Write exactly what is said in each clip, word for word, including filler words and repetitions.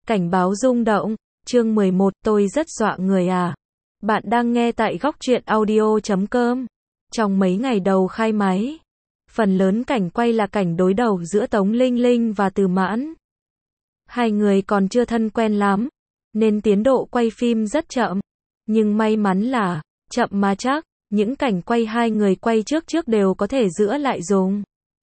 Cảnh báo rung động, chương mười một, tôi rất dọa người à. Bạn đang nghe tại góc truyện audio chấm com. Trong mấy ngày đầu khai máy, phần lớn cảnh quay là cảnh đối đầu giữa Tống Linh Linh và Từ Mãn. Hai người còn chưa thân quen lắm, nên tiến độ quay phim rất chậm. Nhưng may mắn là, chậm mà chắc, những cảnh quay hai người quay trước trước đều có thể giữa lại dùng.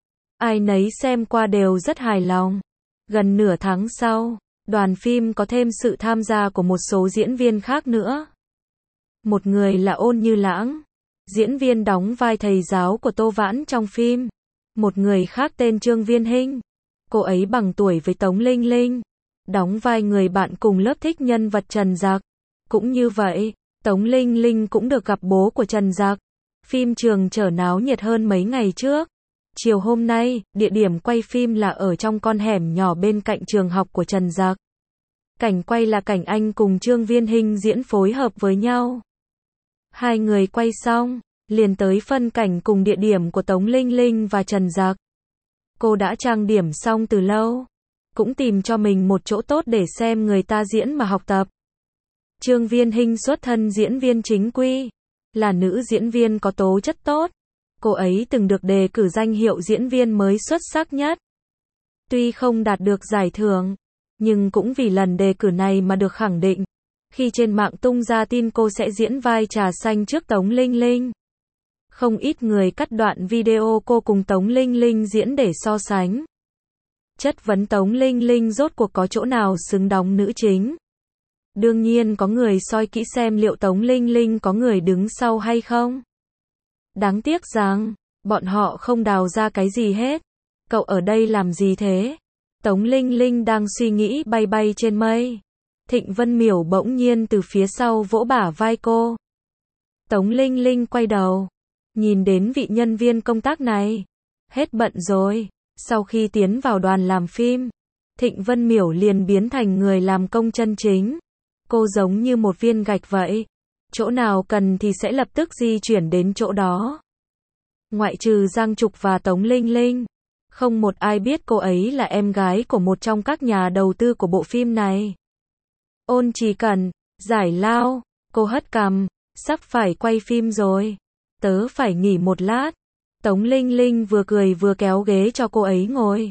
Ai nấy xem qua đều rất hài lòng. Gần nửa tháng sau, đoàn phim có thêm sự tham gia của một số diễn viên khác nữa. Một người là Ôn Như Lãng, diễn viên đóng vai thầy giáo của Tô Vãn trong phim. Một người khác tên Trương Viên Hinh, cô ấy bằng tuổi với Tống Linh Linh, đóng vai người bạn cùng lớp thích nhân vật Trần Dặc. Cũng như vậy, Tống Linh Linh cũng được gặp bố của Trần Dặc. Phim trường trở náo nhiệt hơn mấy ngày trước. Chiều hôm nay, địa điểm quay phim là ở trong con hẻm nhỏ bên cạnh trường học của Trần Dặc. Cảnh quay là cảnh anh cùng Trương Viên Hinh diễn phối hợp với nhau. Hai người quay xong, liền tới phân cảnh cùng địa điểm của Tống Linh Linh và Trần Dặc. Cô đã trang điểm xong từ lâu, cũng tìm cho mình một chỗ tốt để xem người ta diễn mà học tập. Trương Viên Hinh xuất thân diễn viên chính quy, là nữ diễn viên có tố chất tốt. Cô ấy từng được đề cử danh hiệu diễn viên mới xuất sắc nhất. Tuy không đạt được giải thưởng, nhưng cũng vì lần đề cử này mà được khẳng định. Khi trên mạng tung ra tin cô sẽ diễn vai trà xanh trước Tống Linh Linh, không ít người cắt đoạn video cô cùng Tống Linh Linh diễn để so sánh. Chất vấn Tống Linh Linh rốt cuộc có chỗ nào xứng đóng nữ chính. Đương nhiên có người soi kỹ xem liệu Tống Linh Linh có người đứng sau hay không. Đáng tiếc rằng, bọn họ không đào ra cái gì hết. Cậu ở đây làm gì thế? Tống Linh Linh đang suy nghĩ bay bay trên mây. Thịnh Vân Miểu bỗng nhiên từ phía sau vỗ bả vai cô. Tống Linh Linh quay đầu, nhìn đến vị nhân viên công tác này. Hết bận rồi. Sau khi tiến vào đoàn làm phim, Thịnh Vân Miểu liền biến thành người làm công chân chính. Cô giống như một viên gạch vậy. Chỗ nào cần thì sẽ lập tức di chuyển đến chỗ đó. Ngoại trừ Giang Trục và Tống Linh Linh, không một ai biết cô ấy là em gái của một trong các nhà đầu tư của bộ phim này. Ôn Chỉ Cần, giải lao, cô hất cằm, sắp phải quay phim rồi. Tớ phải nghỉ một lát. Tống Linh Linh vừa cười vừa kéo ghế cho cô ấy ngồi.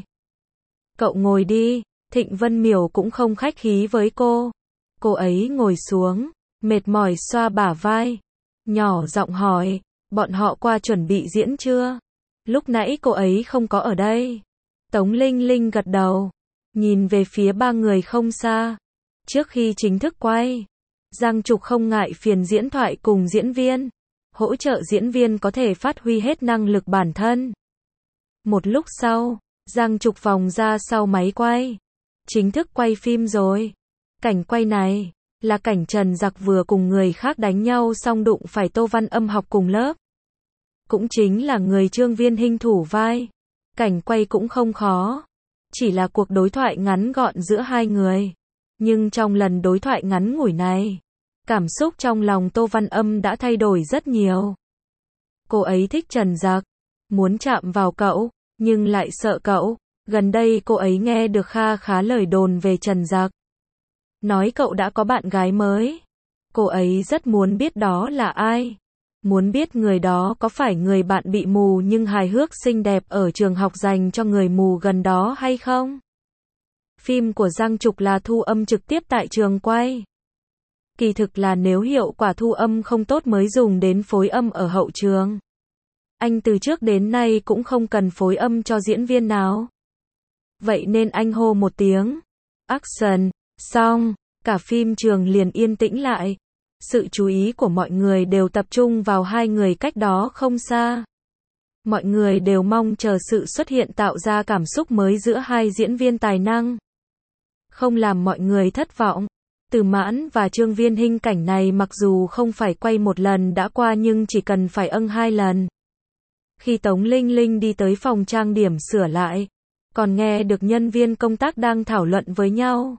Cậu ngồi đi, Thịnh Vân Miểu cũng không khách khí với cô. Cô ấy ngồi xuống, mệt mỏi xoa bả vai, nhỏ giọng hỏi, bọn họ qua chuẩn bị diễn chưa? Lúc nãy cô ấy không có ở đây. Tống Linh Linh gật đầu, nhìn về phía ba người không xa. Trước khi chính thức quay, Giang Trục không ngại phiền diễn thoại cùng diễn viên, hỗ trợ diễn viên có thể phát huy hết năng lực bản thân. Một lúc sau, Giang Trục vòng ra sau máy quay. Chính thức quay phim rồi. Cảnh quay này là cảnh Trần Dặc vừa cùng người khác đánh nhau xong đụng phải Tô Văn Âm học cùng lớp. Cũng chính là người Trương Viên Hinh thủ vai. Cảnh quay cũng không khó, chỉ là cuộc đối thoại ngắn gọn giữa hai người. Nhưng trong lần đối thoại ngắn ngủi này, cảm xúc trong lòng Tô Văn Âm đã thay đổi rất nhiều. Cô ấy thích Trần Dặc, muốn chạm vào cậu, nhưng lại sợ cậu. Gần đây cô ấy nghe được kha khá lời đồn về Trần Dặc, nói cậu đã có bạn gái mới. Cô ấy rất muốn biết đó là ai. Muốn biết người đó có phải người bạn bị mù nhưng hài hước xinh đẹp ở trường học dành cho người mù gần đó hay không? Phim của Giang Trục là thu âm trực tiếp tại trường quay. Kỳ thực là nếu hiệu quả thu âm không tốt mới dùng đến phối âm ở hậu trường. Anh từ trước đến nay cũng không cần phối âm cho diễn viên nào. Vậy nên anh hô một tiếng Action, xong, cả phim trường liền yên tĩnh lại. Sự chú ý của mọi người đều tập trung vào hai người cách đó không xa. Mọi người đều mong chờ sự xuất hiện tạo ra cảm xúc mới giữa hai diễn viên tài năng. Không làm mọi người thất vọng, Từ Mãn và Trương Viên Hinh cảnh này mặc dù không phải quay một lần đã qua nhưng chỉ cần phải âng hai lần. Khi Tống Linh Linh đi tới phòng trang điểm sửa lại, còn nghe được nhân viên công tác đang thảo luận với nhau.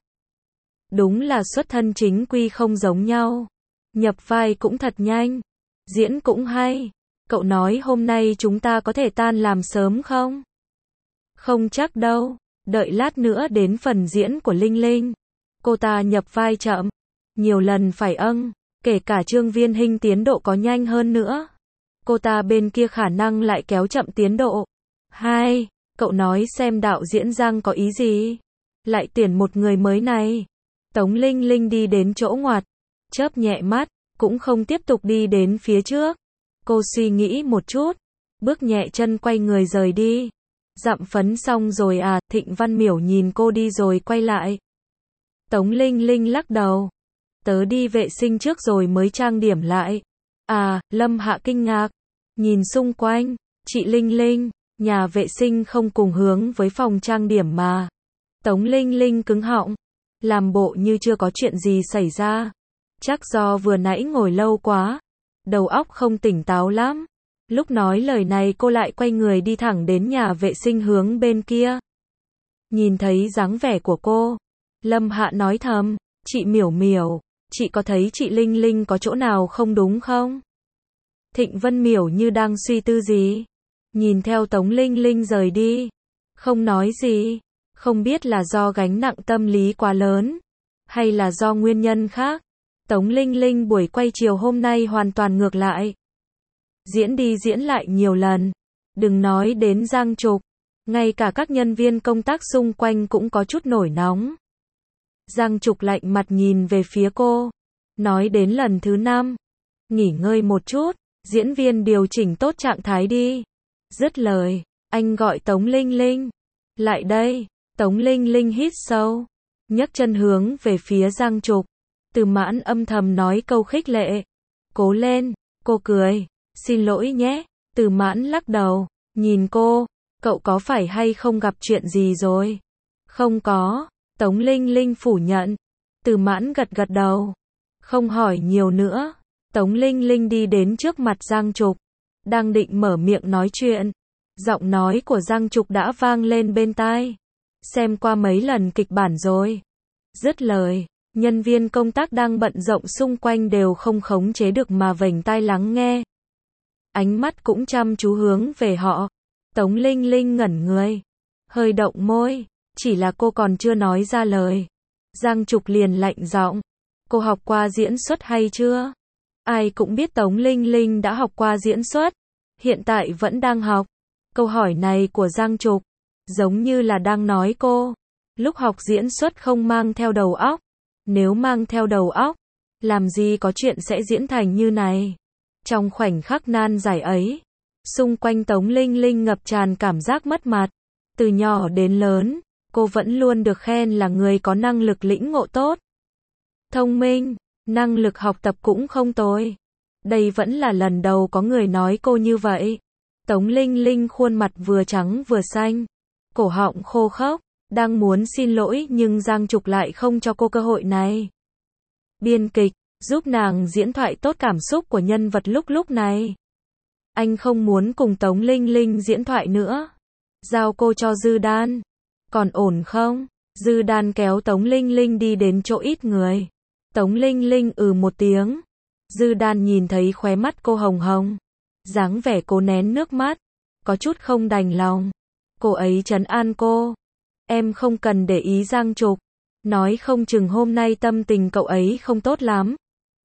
Đúng là xuất thân chính quy không giống nhau. Nhập vai cũng thật nhanh, diễn cũng hay. Cậu nói hôm nay chúng ta có thể tan làm sớm không? Không chắc đâu, đợi lát nữa đến phần diễn của Linh Linh. Cô ta nhập vai chậm, nhiều lần phải âng, kể cả Trương Viên Hinh tiến độ có nhanh hơn nữa. Cô ta bên kia khả năng lại kéo chậm tiến độ. Hai, cậu nói xem đạo diễn Giang có ý gì? Lại tuyển một người mới này. Tống Linh Linh đi đến chỗ ngoặt, chớp nhẹ mắt, cũng không tiếp tục đi đến phía trước. Cô suy nghĩ một chút, bước nhẹ chân quay người rời đi. Dặm phấn xong rồi à? Thịnh Văn Miểu nhìn cô đi rồi quay lại. Tống Linh Linh lắc đầu. Tớ đi vệ sinh trước rồi mới trang điểm lại. À, Lâm Hạ kinh ngạc. Nhìn xung quanh, chị Linh Linh, nhà vệ sinh không cùng hướng với phòng trang điểm mà. Tống Linh Linh cứng họng, làm bộ như chưa có chuyện gì xảy ra. Chắc do vừa nãy ngồi lâu quá, đầu óc không tỉnh táo lắm. Lúc nói lời này cô lại quay người đi thẳng đến nhà vệ sinh hướng bên kia. Nhìn thấy dáng vẻ của cô, Lâm Hạ nói thầm, chị Miểu Miểu, chị có thấy chị Linh Linh có chỗ nào không đúng không? Thịnh Vân Miểu như đang suy tư gì, nhìn theo Tống Linh Linh rời đi, không nói gì, không biết là do gánh nặng tâm lý quá lớn, hay là do nguyên nhân khác. Tống Linh Linh buổi quay chiều hôm nay hoàn toàn ngược lại. Diễn đi diễn lại nhiều lần, đừng nói đến Giang Trục, ngay cả các nhân viên công tác xung quanh cũng có chút nổi nóng. Giang Trục lạnh mặt nhìn về phía cô, nói đến lần thứ năm, nghỉ ngơi một chút, diễn viên điều chỉnh tốt trạng thái đi. Dứt lời, anh gọi Tống Linh Linh, lại đây. Tống Linh Linh hít sâu, nhấc chân hướng về phía Giang Trục. Từ Mãn âm thầm nói câu khích lệ, cố lên. Cô cười, xin lỗi nhé. Từ Mãn lắc đầu, nhìn cô, cậu có phải hay không gặp chuyện gì rồi? Không có. Tống Linh Linh phủ nhận. Từ Mãn gật gật đầu, không hỏi nhiều nữa. Tống Linh Linh đi đến trước mặt Giang Trục, đang định mở miệng nói chuyện, giọng nói của Giang Trục đã vang lên bên tai. Xem qua mấy lần kịch bản rồi. Dứt lời, nhân viên công tác đang bận rộn xung quanh đều không khống chế được mà vểnh tai lắng nghe. Ánh mắt cũng chăm chú hướng về họ. Tống Linh Linh ngẩn người, hơi động môi, chỉ là cô còn chưa nói ra lời. Giang Trục liền lạnh giọng, cô học qua diễn xuất hay chưa? Ai cũng biết Tống Linh Linh đã học qua diễn xuất, hiện tại vẫn đang học. Câu hỏi này của Giang Trục, giống như là đang nói cô, lúc học diễn xuất không mang theo đầu óc. Nếu mang theo đầu óc, làm gì có chuyện sẽ diễn thành như này. Trong khoảnh khắc nan giải ấy, xung quanh Tống Linh Linh ngập tràn cảm giác mất mặt. Từ nhỏ đến lớn, cô vẫn luôn được khen là người có năng lực lĩnh ngộ tốt, thông minh, năng lực học tập cũng không tồi. Đây vẫn là lần đầu có người nói cô như vậy. Tống Linh Linh khuôn mặt vừa trắng vừa xanh, cổ họng khô khốc, đang muốn xin lỗi nhưng Giang Trục lại không cho cô cơ hội này. Biên kịch, giúp nàng diễn thoại tốt cảm xúc của nhân vật lúc lúc này. Anh không muốn cùng Tống Linh Linh diễn thoại nữa. Giao cô cho Dư Đan. Còn ổn không? Dư Đan kéo Tống Linh Linh đi đến chỗ ít người. Tống Linh Linh ừ một tiếng. Dư Đan nhìn thấy khóe mắt cô hồng hồng, dáng vẻ cố nén nước mắt, có chút không đành lòng. Cô ấy trấn an cô, em không cần để ý Giang Trục, nói không chừng hôm nay tâm tình cậu ấy không tốt lắm,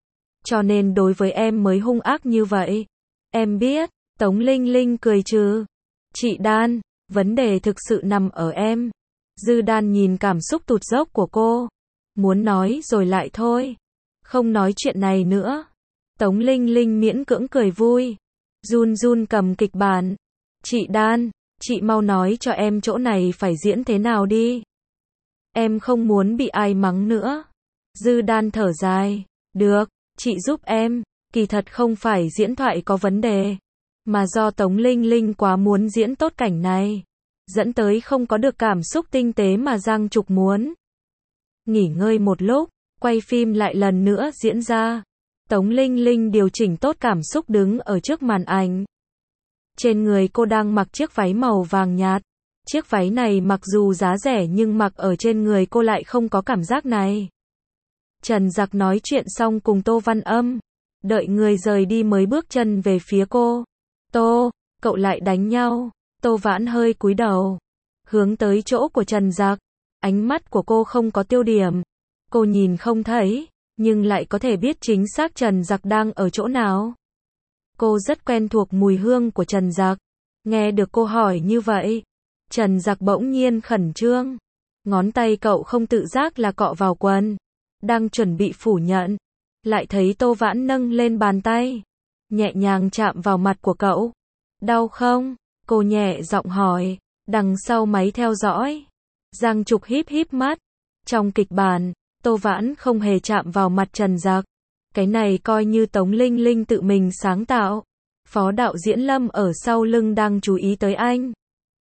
cho nên đối với em mới hung ác như vậy. Em biết. Tống Linh Linh cười trừ. Chị Đan, vấn đề thực sự nằm ở em. Dư Đan nhìn cảm xúc tụt dốc của cô, muốn nói rồi lại thôi, không nói chuyện này nữa. Tống Linh Linh miễn cưỡng cười vui, run run cầm kịch bản. Chị Đan, chị mau nói cho em chỗ này phải diễn thế nào đi. Em không muốn bị ai mắng nữa. Dư Đan thở dài. Được, chị giúp em. Kỳ thật không phải diễn thoại có vấn đề, mà do Tống Linh Linh quá muốn diễn tốt cảnh này, dẫn tới không có được cảm xúc tinh tế mà Giang Trục muốn. Nghỉ ngơi một lúc, quay phim lại lần nữa diễn ra. Tống Linh Linh điều chỉnh tốt cảm xúc đứng ở trước màn ảnh. Trên người cô đang mặc chiếc váy màu vàng nhạt. Chiếc váy này mặc dù giá rẻ nhưng mặc ở trên người cô lại không có cảm giác này. Trần Giặc nói chuyện xong cùng Tô Văn Âm, đợi người rời đi mới bước chân về phía cô. Tô, cậu lại đánh nhau. Tô Vãn hơi cúi đầu, hướng tới chỗ của Trần Giặc. Ánh mắt của cô không có tiêu điểm. Cô nhìn không thấy, nhưng lại có thể biết chính xác Trần Giặc đang ở chỗ nào. Cô rất quen thuộc mùi hương của Trần Giặc. Nghe được cô hỏi như vậy, Trần Giặc bỗng nhiên khẩn trương. Ngón tay cậu không tự giác là cọ vào quần. Đang chuẩn bị phủ nhận. Lại thấy Tô Vãn nâng lên bàn tay. Nhẹ nhàng chạm vào mặt của cậu. Đau không? Cô nhẹ giọng hỏi. Đằng sau máy theo dõi. Giang Trục híp híp mắt. Trong kịch bản, Tô Vãn không hề chạm vào mặt Trần Giặc. Cái này coi như Tống Linh Linh tự mình sáng tạo. Phó đạo diễn Lâm ở sau lưng đang chú ý tới anh.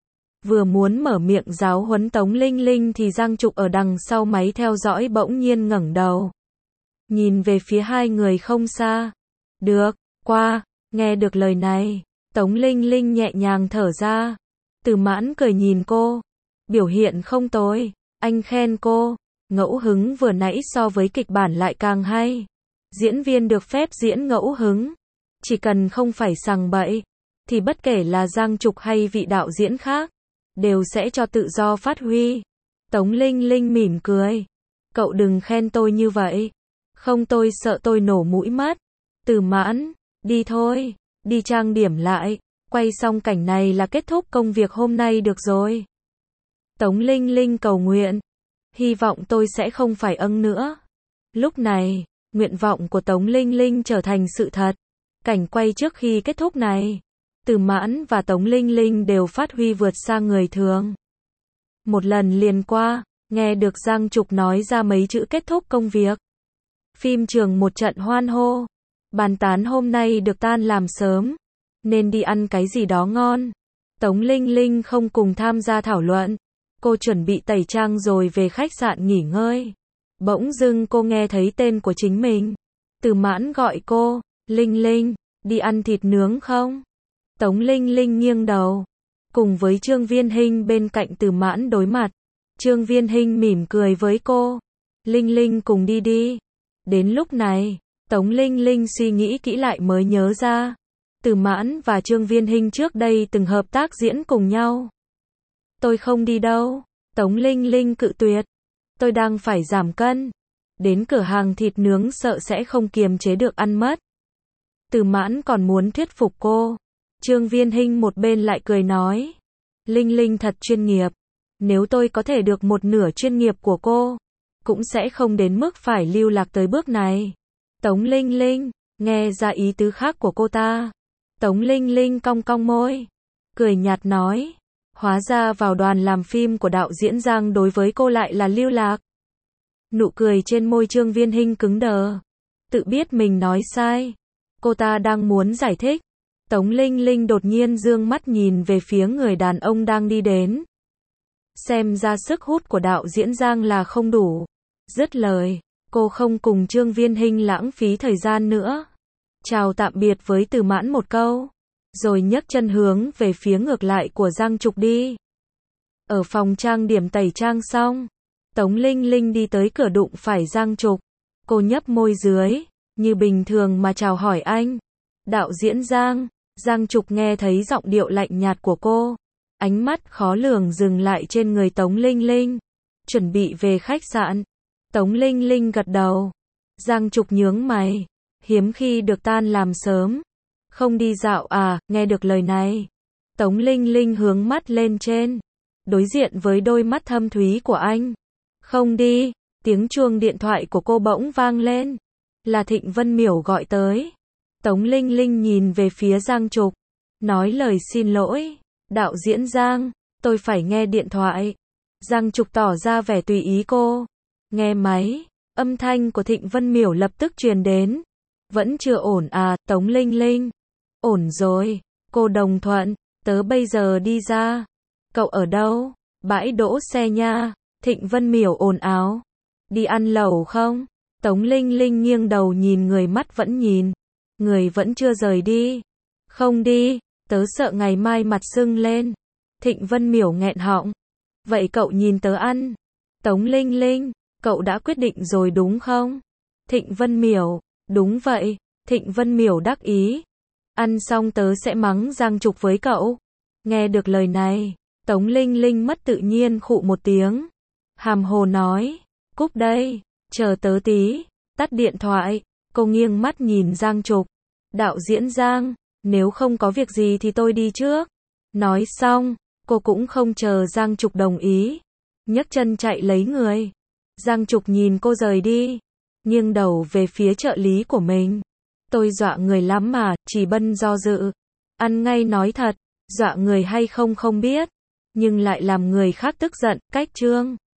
Vừa muốn mở miệng giáo huấn Tống Linh Linh thì Giang Trục ở đằng sau máy theo dõi bỗng nhiên ngẩng đầu. Nhìn về phía hai người không xa. Được, qua, nghe được lời này. Tống Linh Linh nhẹ nhàng thở ra. Từ Mãn cười nhìn cô. Biểu hiện không tồi. Anh khen cô. Ngẫu hứng vừa nãy so với kịch bản lại càng hay. Diễn viên được phép diễn ngẫu hứng. Chỉ cần không phải sằng bậy. Thì bất kể là Giang Trục hay vị đạo diễn khác. Đều sẽ cho tự do phát huy. Tống Linh Linh mỉm cười. Cậu đừng khen tôi như vậy. Không tôi sợ tôi nổ mũi mất. Từ Mãn. Đi thôi. Đi trang điểm lại. Quay xong cảnh này là kết thúc công việc hôm nay được rồi. Tống Linh Linh cầu nguyện. Hy vọng tôi sẽ không phải âng nữa. Lúc này, nguyện vọng của Tống Linh Linh trở thành sự thật. Cảnh quay trước khi kết thúc này, Từ Mãn và Tống Linh Linh đều phát huy vượt xa người thường. Một lần liền qua, nghe được Giang Trục nói ra mấy chữ kết thúc công việc. Phim trường một trận hoan hô. Bàn tán hôm nay được tan làm sớm. Nên đi ăn cái gì đó ngon. Tống Linh Linh không cùng tham gia thảo luận. Cô chuẩn bị tẩy trang rồi về khách sạn nghỉ ngơi. Bỗng dưng cô nghe thấy tên của chính mình. Từ Mãn gọi cô. Linh Linh, đi ăn thịt nướng không? Tống Linh Linh nghiêng đầu. Cùng với Trương Viên Hinh bên cạnh Từ Mãn đối mặt. Trương Viên Hinh mỉm cười với cô. Linh Linh cùng đi đi. Đến lúc này, Tống Linh Linh suy nghĩ kỹ lại mới nhớ ra. Từ Mãn và Trương Viên Hinh trước đây từng hợp tác diễn cùng nhau. Tôi không đi đâu. Tống Linh Linh cự tuyệt. Tôi đang phải giảm cân. Đến cửa hàng thịt nướng sợ sẽ không kiềm chế được ăn mất. Từ Mãn còn muốn thuyết phục cô. Trương Viên Hinh một bên lại cười nói. Linh Linh thật chuyên nghiệp. Nếu tôi có thể được một nửa chuyên nghiệp của cô, cũng sẽ không đến mức phải lưu lạc tới bước này. Tống Linh Linh, nghe ra ý tứ khác của cô ta. Tống Linh Linh cong cong môi. Cười nhạt nói. Hóa ra vào đoàn làm phim của đạo diễn Giang đối với cô lại là lưu lạc. Nụ cười trên môi Trương Viên Hinh cứng đờ. Tự biết mình nói sai. Cô ta đang muốn giải thích. Tống Linh Linh đột nhiên dương mắt nhìn về phía người đàn ông đang đi đến. Xem ra sức hút của đạo diễn Giang là không đủ. Dứt lời, cô không cùng Trương Viên Hinh lãng phí thời gian nữa. Chào tạm biệt với Từ Mãn một câu. Rồi nhấc chân hướng về phía ngược lại của Giang Trục đi. Ở phòng trang điểm tẩy trang xong, Tống Linh Linh đi tới cửa đụng phải Giang Trục. Cô nhấp môi dưới, như bình thường mà chào hỏi anh. Đạo diễn Giang. Giang Trục nghe thấy giọng điệu lạnh nhạt của cô. Ánh mắt khó lường dừng lại trên người Tống Linh Linh. Chuẩn bị về khách sạn. Tống Linh Linh gật đầu. Giang Trục nhướng mày. Hiếm khi được tan làm sớm. Không đi dạo à, nghe được lời này. Tống Linh Linh hướng mắt lên trên. Đối diện với đôi mắt thâm thúy của anh. Không đi. Tiếng chuông điện thoại của cô bỗng vang lên. Là Thịnh Vân Miểu gọi tới. Tống Linh Linh nhìn về phía Giang Trục. Nói lời xin lỗi. Đạo diễn Giang, tôi phải nghe điện thoại. Giang Trục tỏ ra vẻ tùy ý cô. Nghe máy. Âm thanh của Thịnh Vân Miểu lập tức truyền đến. Vẫn chưa ổn à, Tống Linh Linh. Ổn rồi. Cô đồng thuận. Tớ bây giờ đi ra. Cậu ở đâu? Bãi đỗ xe nha. Thịnh Vân Miểu ồn ào. Đi ăn lẩu không? Tống Linh Linh nghiêng đầu nhìn người mắt vẫn nhìn. Người vẫn chưa rời đi. Không đi. Tớ sợ ngày mai mặt sưng lên. Thịnh Vân Miểu nghẹn họng. Vậy cậu nhìn tớ ăn. Tống Linh Linh. Cậu đã quyết định rồi đúng không? Thịnh Vân Miểu. Đúng vậy. Thịnh Vân Miểu đắc ý. Ăn xong tớ sẽ mắng Giang Trục với cậu. Nghe được lời này, Tống Linh Linh mất tự nhiên khụ một tiếng. Hàm hồ nói. Cúp đây. Chờ tớ tí, tắt điện thoại, cô nghiêng mắt nhìn Giang Trục. Đạo diễn Giang, nếu không có việc gì thì tôi đi trước. Nói xong, cô cũng không chờ Giang Trục đồng ý, nhấc chân chạy lấy người. Giang Trục nhìn cô rời đi, nghiêng đầu về phía trợ lý của mình. Tôi dọa người lắm mà, Chỉ Bân do dự. Ăn ngay nói thật, dọa người hay không không biết, nhưng lại làm người khác tức giận, cách chương.